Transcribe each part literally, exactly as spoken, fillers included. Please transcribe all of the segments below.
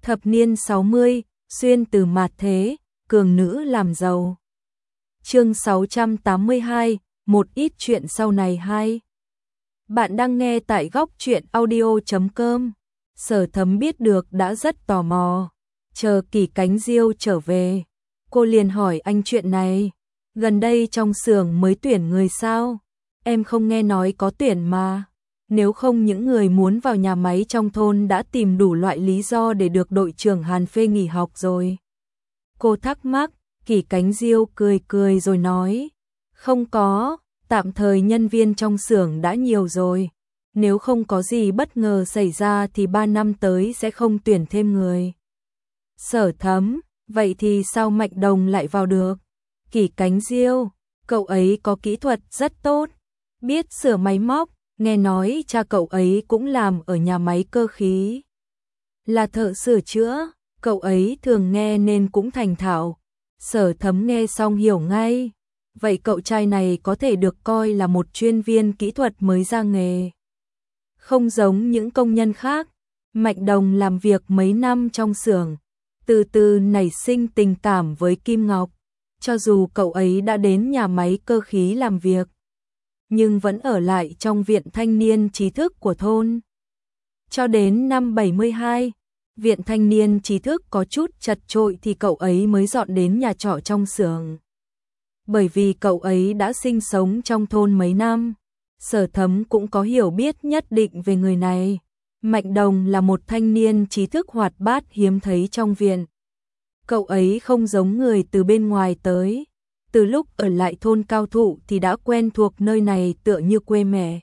Thập niên sáu mươi, xuyên từ mạt thế, cường nữ làm giàu. Chương sáu trăm tám mươi hai, một ít chuyện sau này hay. Bạn đang nghe tại góc truyện audio chấm com. Sở Thấm biết được đã rất tò mò. Chờ Kỳ Cánh Diêu trở về, cô liền hỏi anh chuyện này. Gần đây trong xưởng mới tuyển người sao? Em không nghe nói có tuyển mà. Nếu không những người muốn vào nhà máy trong thôn đã tìm đủ loại lý do để được đội trưởng Hàn phê nghỉ học rồi. Cô thắc mắc, Kỳ Cánh Diêu cười cười rồi nói. Không có, tạm thời nhân viên trong xưởng đã nhiều rồi. Nếu không có gì bất ngờ xảy ra thì ba năm tới sẽ không tuyển thêm người. Sở Thấm, vậy thì sao Mạnh Đồng lại vào được? Kỳ Cánh Diêu, cậu ấy có kỹ thuật rất tốt, biết sửa máy móc, nghe nói cha cậu ấy cũng làm ở nhà máy cơ khí. Là thợ sửa chữa, cậu ấy thường nghe nên cũng thành thạo. Sở Thấm nghe xong hiểu ngay. Vậy cậu trai này có thể được coi là một chuyên viên kỹ thuật mới ra nghề. Không giống những công nhân khác, Mạnh Đồng làm việc mấy năm trong xưởng, từ từ nảy sinh tình cảm với Kim Ngọc. Cho dù cậu ấy đã đến nhà máy cơ khí làm việc, nhưng vẫn ở lại trong viện thanh niên trí thức của thôn. Cho đến năm bảy mươi hai, viện thanh niên trí thức có chút chật chội thì cậu ấy mới dọn đến nhà trọ trong xưởng. Bởi vì cậu ấy đã sinh sống trong thôn mấy năm, Sở Thấm cũng có hiểu biết nhất định về người này. Mạnh Đồng là một thanh niên trí thức hoạt bát hiếm thấy trong viện. Cậu ấy không giống người từ bên ngoài tới. Từ lúc ở lại thôn Cao Thụ thì đã quen thuộc nơi này tựa như quê mẹ.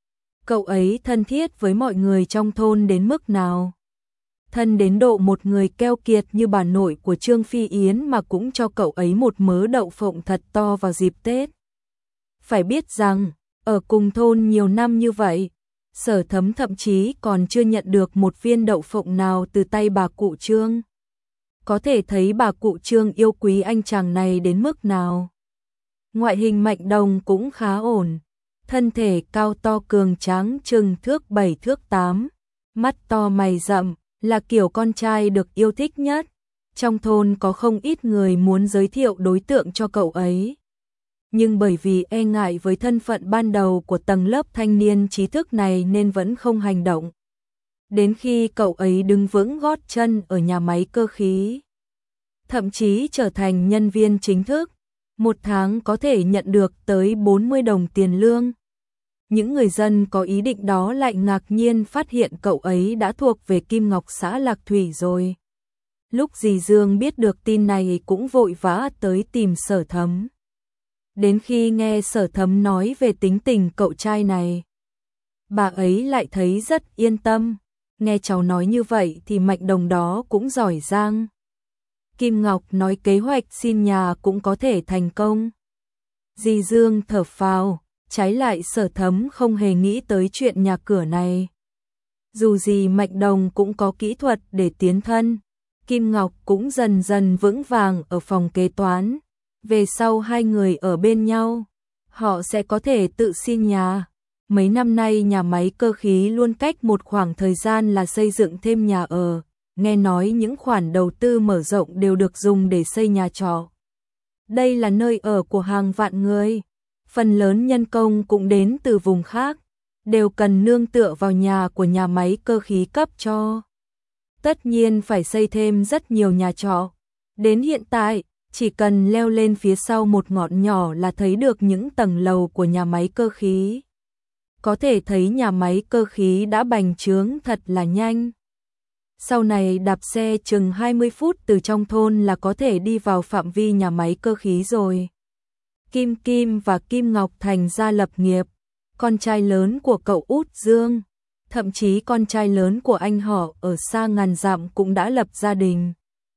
Cậu ấy thân thiết với mọi người trong thôn đến mức nào? Thân đến độ một người keo kiệt như bà nội của Trương Phi Yến mà cũng cho cậu ấy một mớ đậu phộng thật to vào dịp Tết. Phải biết rằng, ở cùng thôn nhiều năm như vậy, Sở Thấm thậm chí còn chưa nhận được một viên đậu phộng nào từ tay bà cụ Trương. Có thể thấy bà cụ Trương yêu quý anh chàng này đến mức nào. Ngoại hình Mạnh Đồng cũng khá ổn, thân thể cao to cường tráng chừng thước bảy thước tám, mắt to mày rậm, là kiểu con trai được yêu thích nhất. Trong thôn có không ít người muốn giới thiệu đối tượng cho cậu ấy. Nhưng bởi vì e ngại với thân phận ban đầu của tầng lớp thanh niên trí thức này nên vẫn không hành động. Đến khi cậu ấy đứng vững gót chân ở nhà máy cơ khí, thậm chí trở thành nhân viên chính thức, một tháng có thể nhận được tới bốn mươi đồng tiền lương. Những người dân có ý định đó lại ngạc nhiên phát hiện cậu ấy đã thuộc về Kim Ngọc xã Lạc Thủy rồi. Lúc dì Dương biết được tin này cũng vội vã tới tìm Sở Thấm. Đến khi nghe Sở Thấm nói về tính tình cậu trai này, bà ấy lại thấy rất yên tâm. Nghe cháu nói như vậy thì Mạnh Đồng đó cũng giỏi giang. Kim Ngọc nói kế hoạch xin nhà cũng có thể thành công. Dì Dương thở phào, trái lại Sở Thấm không hề nghĩ tới chuyện nhà cửa này. Dù gì Mạnh Đồng cũng có kỹ thuật để tiến thân, Kim Ngọc cũng dần dần vững vàng ở phòng kế toán. Về sau hai người ở bên nhau, họ sẽ có thể tự xin nhà. Mấy năm nay nhà máy cơ khí luôn cách một khoảng thời gian là xây dựng thêm nhà ở. Nghe nói những khoản đầu tư mở rộng đều được dùng để xây nhà trọ. Đây là nơi ở của hàng vạn người. Phần lớn nhân công cũng đến từ vùng khác, đều cần nương tựa vào nhà của nhà máy cơ khí cấp cho. Tất nhiên phải xây thêm rất nhiều nhà trọ. Đến hiện tại, chỉ cần leo lên phía sau một ngọn nhỏ là thấy được những tầng lầu của nhà máy cơ khí. Có thể thấy nhà máy cơ khí đã bành trướng thật là nhanh. Sau này đạp xe chừng hai mươi phút từ trong thôn là có thể đi vào phạm vi nhà máy cơ khí rồi. Kim Kim và Kim Ngọc thành ra lập nghiệp. Con trai lớn của cậu út Dương, thậm chí con trai lớn của anh họ ở xa ngàn dặm cũng đã lập gia đình.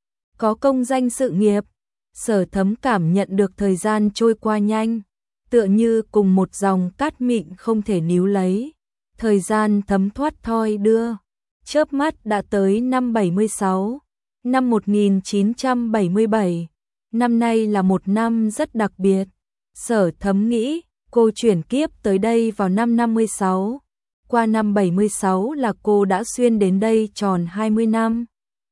Có công danh sự nghiệp, Sở Thấm cảm nhận được thời gian trôi qua nhanh, tựa như cùng một dòng cát mịn không thể níu lấy. Thời gian thấm thoát thoi đưa, chớp mắt đã tới năm bảy mươi sáu, năm một nghìn chín trăm bảy mươi bảy. Năm nay là một năm rất đặc biệt. Sở Thấm nghĩ, cô chuyển kiếp tới đây vào năm năm mươi sáu. Qua năm bảy mươi sáu là cô đã xuyên đến đây tròn hai mươi năm.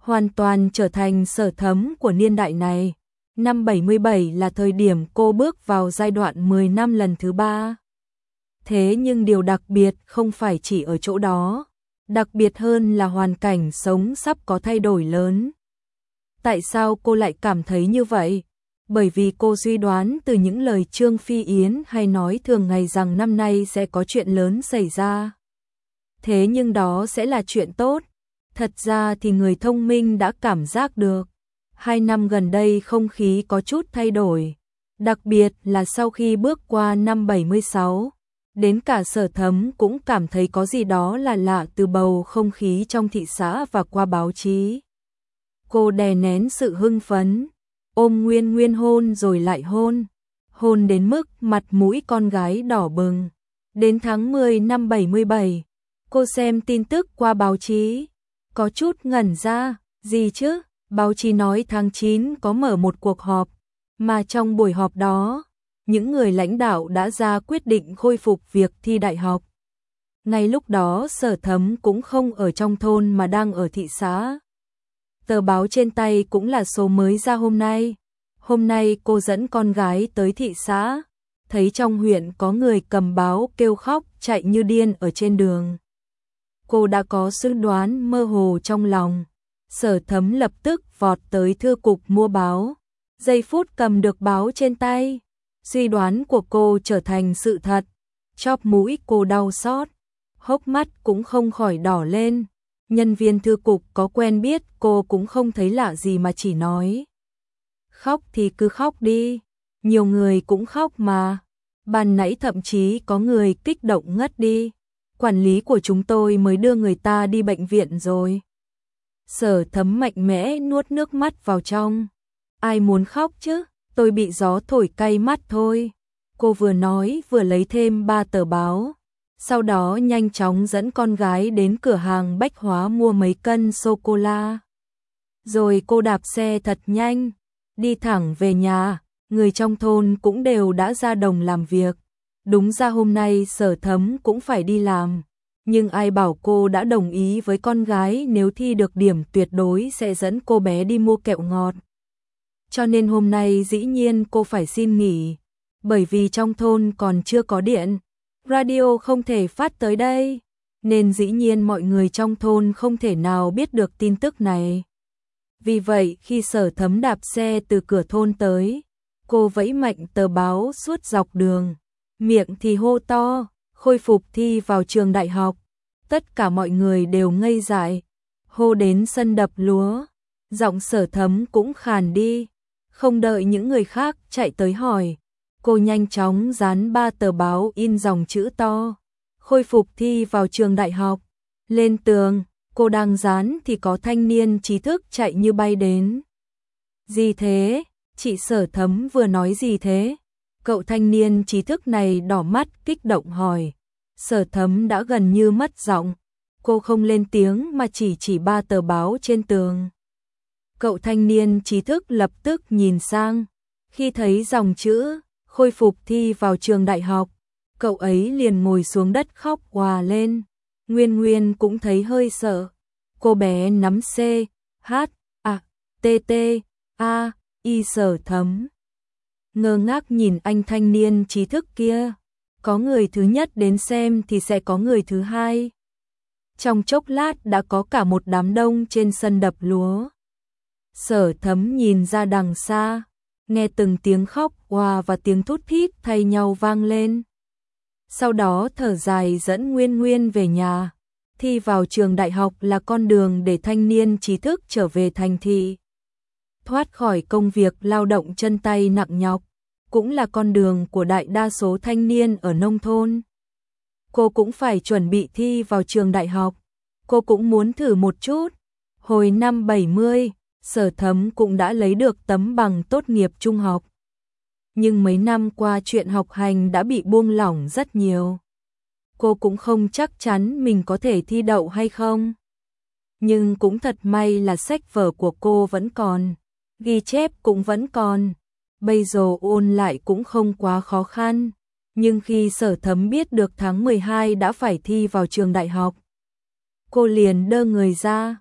hoàn toàn trở thành Sở Thấm của niên đại này. Năm bảy mươi bảy là thời điểm cô bước vào giai đoạn mười năm lần thứ ba. Thế nhưng điều đặc biệt không phải chỉ ở chỗ đó, đặc biệt hơn là hoàn cảnh sống sắp có thay đổi lớn. Tại sao cô lại cảm thấy như vậy? Bởi vì cô suy đoán từ những lời Trương Phi Yến hay nói thường ngày rằng năm nay sẽ có chuyện lớn xảy ra. Thế nhưng đó sẽ là chuyện tốt. Thật ra thì người thông minh đã cảm giác được. Hai năm gần đây không khí có chút thay đổi. Đặc biệt là sau khi bước qua năm bảy mươi sáu. Đến cả Sở Thấm cũng cảm thấy có gì đó là lạ từ bầu không khí trong thị xã và qua báo chí. Cô đè nén sự hưng phấn, ôm Nguyên Nguyên hôn rồi lại hôn. Hôn đến mức mặt mũi con gái đỏ bừng. Đến tháng mười năm bảy mươi bảy, cô xem tin tức qua báo chí. Có chút ngẩn ra, gì chứ? Báo chí nói tháng chín có mở một cuộc họp, mà trong buổi họp đó, những người lãnh đạo đã ra quyết định khôi phục việc thi đại học. Ngay lúc đó Sở Thấm cũng không ở trong thôn mà đang ở thị xã. Tờ báo trên tay cũng là số mới ra hôm nay. Hôm nay cô dẫn con gái tới thị xã, thấy trong huyện có người cầm báo kêu khóc chạy như điên ở trên đường. Cô đã có suy đoán mơ hồ trong lòng. Sở Thấm lập tức vọt tới thư cục mua báo. Giây phút cầm được báo trên tay, suy đoán của cô trở thành sự thật. Chóp mũi cô đau xót, hốc mắt cũng không khỏi đỏ lên. Nhân viên thư cục có quen biết cô cũng không thấy lạ gì mà chỉ nói: khóc thì cứ khóc đi, nhiều người cũng khóc mà. Ban nãy thậm chí có người kích động ngất đi. Quản lý của chúng tôi mới đưa người ta đi bệnh viện rồi. Sở Thấm mạnh mẽ nuốt nước mắt vào trong. Ai muốn khóc chứ, tôi bị gió thổi cay mắt thôi. Cô vừa nói vừa lấy thêm ba tờ báo. Sau đó nhanh chóng dẫn con gái đến cửa hàng bách hóa mua mấy cân sô-cô-la. Rồi cô đạp xe thật nhanh, đi thẳng về nhà. Người trong thôn cũng đều đã ra đồng làm việc. Đúng ra hôm nay Sở Thấm cũng phải đi làm. Nhưng ai bảo cô đã đồng ý với con gái nếu thi được điểm tuyệt đối sẽ dẫn cô bé đi mua kẹo ngọt. Cho nên hôm nay dĩ nhiên cô phải xin nghỉ. Bởi vì trong thôn còn chưa có điện, radio không thể phát tới đây, nên dĩ nhiên mọi người trong thôn không thể nào biết được tin tức này. Vì vậy khi Sở Thấm đạp xe từ cửa thôn tới, cô vẫy mạnh tờ báo suốt dọc đường, miệng thì hô to, khôi phục thi vào trường đại học. Tất cả mọi người đều ngây dại, hô đến sân đập lúa, giọng Sở Thấm cũng khàn đi. Không đợi những người khác chạy tới hỏi, cô nhanh chóng dán ba tờ báo in dòng chữ to, khôi phục thi vào trường đại học, lên tường. Cô đang dán thì có thanh niên trí thức chạy như bay đến. Gì thế? Chị Sở Thấm vừa nói gì thế? Cậu thanh niên trí thức này đỏ mắt kích động hỏi. Sở Thấm đã gần như mất giọng. Cô không lên tiếng mà chỉ chỉ ba tờ báo trên tường. Cậu thanh niên trí thức lập tức nhìn sang. Khi thấy dòng chữ khôi phục thi vào trường đại học, cậu ấy liền ngồi xuống đất khóc òa lên. Nguyên Nguyên cũng thấy hơi sợ. Cô bé nắm C, H, A, T, T, A, Y Sở Thấm. Ngơ ngác nhìn anh thanh niên trí thức kia. Có người thứ nhất đến xem thì sẽ có người thứ hai. Trong chốc lát đã có cả một đám đông trên sân đập lúa. Sở Thấm nhìn ra đằng xa, nghe từng tiếng khóc òa và tiếng thút thít thay nhau vang lên. Sau đó thở dài dẫn Nguyên Nguyên về nhà. Thi vào trường đại học là con đường để thanh niên trí thức trở về thành thị, thoát khỏi công việc lao động chân tay nặng nhọc, cũng là con đường của đại đa số thanh niên ở nông thôn. Cô cũng phải chuẩn bị thi vào trường đại học, cô cũng muốn thử một chút. Hồi năm bảy mươi, Sở Thấm cũng đã lấy được tấm bằng tốt nghiệp trung học. Nhưng mấy năm qua chuyện học hành đã bị buông lỏng rất nhiều. Cô cũng không chắc chắn mình có thể thi đậu hay không. Nhưng cũng thật may là sách vở của cô vẫn còn, ghi chép cũng vẫn còn. Bây giờ ôn lại cũng không quá khó khăn. Nhưng khi Sở Thấm biết được tháng mười hai đã phải thi vào trường đại học, cô liền đơ người ra.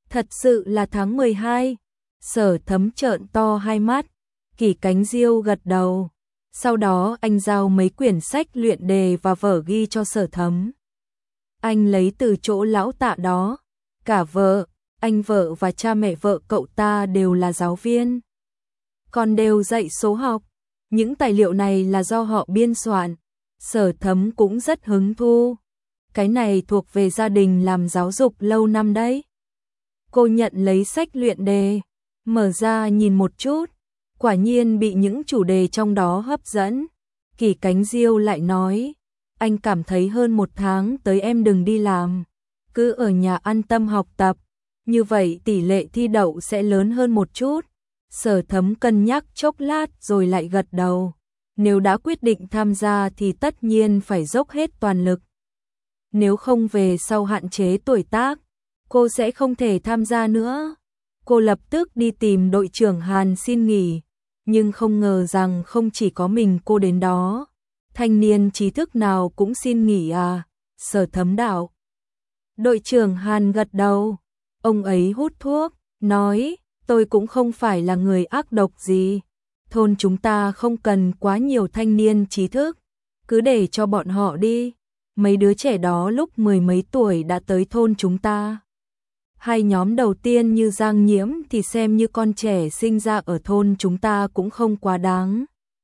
Thật sự là tháng mười hai. Sở Thấm trợn to hai mắt, Kỷ Cánh Diêu gật đầu. Sau đó anh giao mấy quyển sách luyện đề và vở ghi cho Sở Thấm. Anh lấy từ chỗ lão Tạ đó. Cả vợ, anh vợ và cha mẹ vợ cậu ta đều là giáo viên, còn đều dạy số học. Những tài liệu này là do họ biên soạn. Sở Thấm cũng rất hứng thú. Cái này thuộc về gia đình làm giáo dục lâu năm đấy. Cô nhận lấy sách luyện đề, mở ra nhìn một chút, quả nhiên bị những chủ đề trong đó hấp dẫn. Kỷ Cánh Diêu lại nói, anh cảm thấy hơn một tháng tới em đừng đi làm, cứ ở nhà an tâm học tập, như vậy tỷ lệ thi đậu sẽ lớn hơn một chút. Sở Thấm cân nhắc chốc lát rồi lại gật đầu. Nếu đã quyết định tham gia thì tất nhiên phải dốc hết toàn lực. Nếu không về sau hạn chế tuổi tác, cô sẽ không thể tham gia nữa. Cô lập tức đi tìm đội trưởng Hàn xin nghỉ, nhưng không ngờ rằng không chỉ có mình cô đến đó. Thanh niên trí thức nào cũng xin nghỉ à? Sở Thấm đạo. Đội trưởng Hàn gật đầu, ông ấy hút thuốc, nói, tôi cũng không phải là người ác độc gì. Thôn chúng ta không cần quá nhiều thanh niên trí thức, cứ để cho bọn họ đi. Mấy đứa trẻ đó lúc mười mấy tuổi đã tới thôn chúng ta. Hai nhóm đầu tiên như Giang Nhiễm thì xem như con trẻ sinh ra ở thôn chúng ta cũng không quá đáng.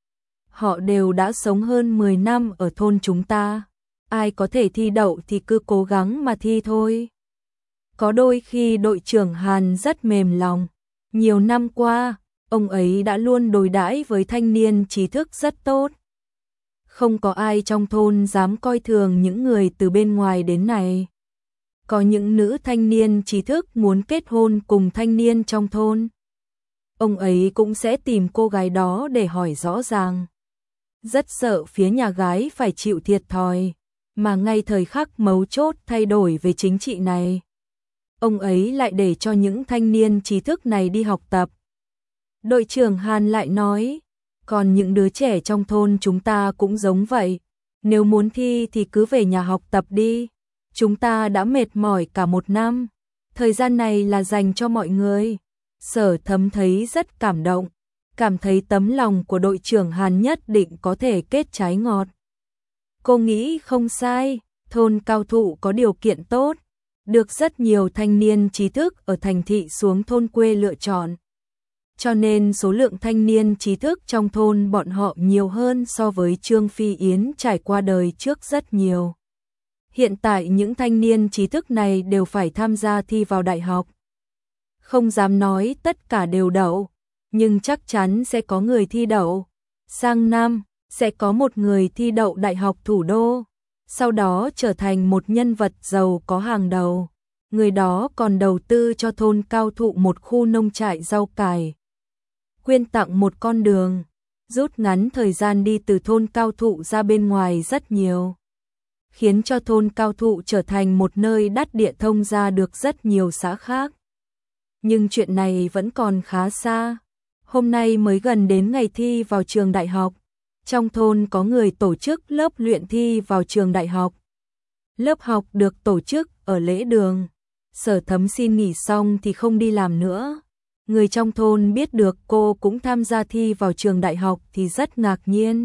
Họ đều đã sống hơn mười năm ở thôn chúng ta. Ai có thể thi đậu thì cứ cố gắng mà thi thôi. Có đôi khi đội trưởng Hàn rất mềm lòng. Nhiều năm qua, ông ấy đã luôn đối đãi với thanh niên trí thức rất tốt. Không có ai trong thôn dám coi thường những người từ bên ngoài đến này. Có những nữ thanh niên trí thức muốn kết hôn cùng thanh niên trong thôn, ông ấy cũng sẽ tìm cô gái đó để hỏi rõ ràng. Rất sợ phía nhà gái phải chịu thiệt thòi, mà ngay thời khắc mấu chốt thay đổi về chính trị này, ông ấy lại để cho những thanh niên trí thức này đi học tập. Đội trưởng Hàn lại nói, còn những đứa trẻ trong thôn chúng ta cũng giống vậy. Nếu muốn thi thì cứ về nhà học tập đi. Chúng ta đã mệt mỏi cả một năm. Thời gian này là dành cho mọi người. Sở Thấm thấy rất cảm động. Cảm thấy tấm lòng của đội trưởng Hàn nhất định có thể kết trái ngọt. Cô nghĩ không sai. Thôn Cao Thụ có điều kiện tốt, được rất nhiều thanh niên trí thức ở thành thị xuống thôn quê lựa chọn. Cho nên số lượng thanh niên trí thức trong thôn bọn họ nhiều hơn so với Trương Phi Yến trải qua đời trước rất nhiều. Hiện tại những thanh niên trí thức này đều phải tham gia thi vào đại học. Không dám nói tất cả đều đậu, nhưng chắc chắn sẽ có người thi đậu. Sang năm, sẽ có một người thi đậu Đại học Thủ đô, sau đó trở thành một nhân vật giàu có hàng đầu. Người đó còn đầu tư cho thôn Cao Thụ một khu nông trại rau cải, quyên tặng một con đường, rút ngắn thời gian đi từ thôn Cao Thụ ra bên ngoài rất nhiều, khiến cho thôn Cao Thụ trở thành một nơi đắc địa thông ra được rất nhiều xã khác. Nhưng chuyện này vẫn còn khá xa. Hôm nay mới gần đến ngày thi vào trường đại học. Trong thôn có người tổ chức lớp luyện thi vào trường đại học. Lớp học được tổ chức ở lễ đường. Sở Thấm xin nghỉ xong thì không đi làm nữa. Người trong thôn biết được cô cũng tham gia thi vào trường đại học thì rất ngạc nhiên.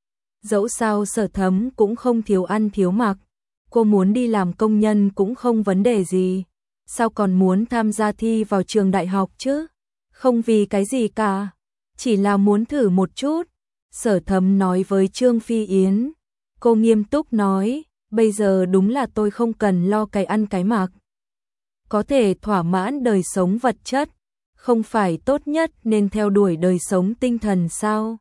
Dẫu sao Sở Thấm cũng không thiếu ăn thiếu mặc. Cô muốn đi làm công nhân cũng không vấn đề gì. Sao còn muốn tham gia thi vào trường đại học chứ? Không vì cái gì cả, chỉ là muốn thử một chút. Sở Thấm nói với Trương Phi Yến. Cô nghiêm túc nói, bây giờ đúng là tôi không cần lo cái ăn cái mặc. Có thể thỏa mãn đời sống vật chất, không phải tốt nhất nên theo đuổi đời sống tinh thần sao?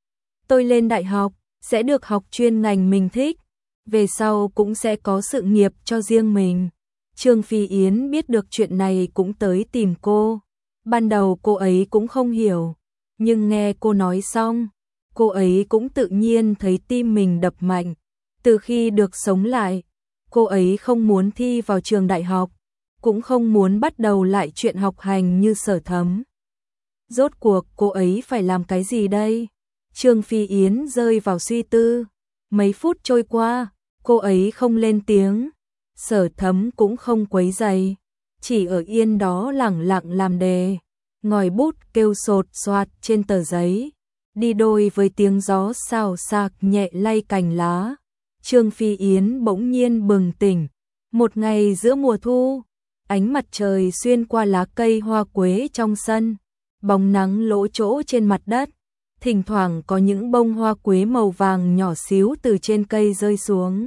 Tôi lên đại học, sẽ được học chuyên ngành mình thích, về sau cũng sẽ có sự nghiệp cho riêng mình. Trương Phi Yến biết được chuyện này cũng tới tìm cô. Ban đầu cô ấy cũng không hiểu, nhưng nghe cô nói xong, cô ấy cũng tự nhiên thấy tim mình đập mạnh. Từ khi được sống lại, cô ấy không muốn thi vào trường đại học, cũng không muốn bắt đầu lại chuyện học hành như Sở Thấm. Rốt cuộc cô ấy phải làm cái gì đây? Trương Phi Yến rơi vào suy tư. Mấy phút trôi qua, cô ấy không lên tiếng. Sở Thấm cũng không quấy rầy. chỉ ở yên đó lẳng lặng làm đề, ngòi bút kêu sột soạt trên tờ giấy, đi đôi với tiếng gió xào xạc nhẹ lay cành lá. Trương Phi Yến bỗng nhiên bừng tỉnh, một ngày giữa mùa thu, ánh mặt trời xuyên qua lá cây hoa quế trong sân, bóng nắng lỗ chỗ trên mặt đất, thỉnh thoảng có những bông hoa quế màu vàng nhỏ xíu từ trên cây rơi xuống,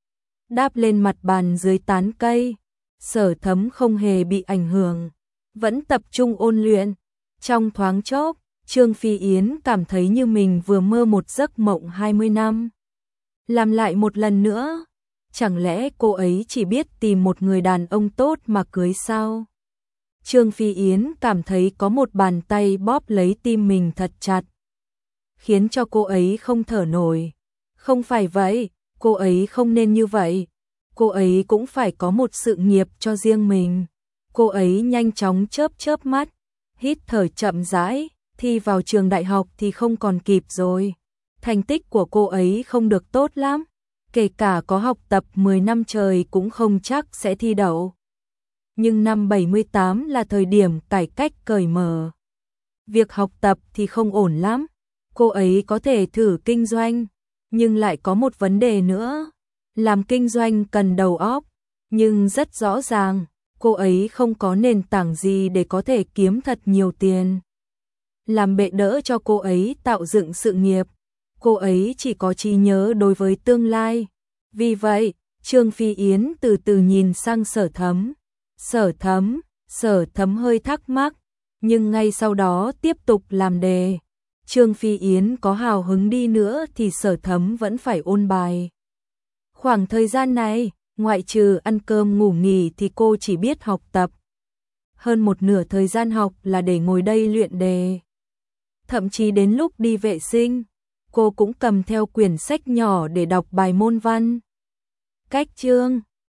đáp lên mặt bàn dưới tán cây. Sở Thấm không hề bị ảnh hưởng, vẫn tập trung ôn luyện. Trong thoáng chốc, Trương Phi Yến cảm thấy như mình vừa mơ một giấc mộng hai mươi năm. Làm lại một lần nữa, chẳng lẽ cô ấy chỉ biết tìm một người đàn ông tốt mà cưới sao? Trương Phi Yến cảm thấy có một bàn tay bóp lấy tim mình thật chặt, khiến cho cô ấy không thở nổi. Không phải vậy, cô ấy không nên như vậy. Cô ấy cũng phải có một sự nghiệp cho riêng mình. Cô ấy nhanh chóng chớp chớp mắt, hít thở chậm rãi, thi vào trường đại học thì không còn kịp rồi. Thành tích của cô ấy không được tốt lắm, kể cả có học tập mười năm trời cũng không chắc sẽ thi đậu. Nhưng năm bảy mươi tám là thời điểm cải cách cởi mở. Việc học tập thì không ổn lắm, cô ấy có thể thử kinh doanh, nhưng lại có một vấn đề nữa. Làm kinh doanh cần đầu óc, nhưng rất rõ ràng, cô ấy không có nền tảng gì để có thể kiếm thật nhiều tiền. Làm bệ đỡ cho cô ấy tạo dựng sự nghiệp, cô ấy chỉ có trí nhớ đối với tương lai. Vì vậy, Trương Phi Yến từ từ nhìn sang Sở Thấm. Sở Thấm, Sở Thấm hơi thắc mắc, nhưng ngay sau đó tiếp tục làm đề. Trương Phi Yến có hào hứng đi nữa thì Sở Thấm vẫn phải ôn bài. Khoảng thời gian này, ngoại trừ ăn cơm ngủ nghỉ thì cô chỉ biết học tập. Hơn một nửa thời gian học là để ngồi đây luyện đề. Thậm chí đến lúc đi vệ sinh, cô cũng cầm theo quyển sách nhỏ để đọc bài môn văn. Cách chương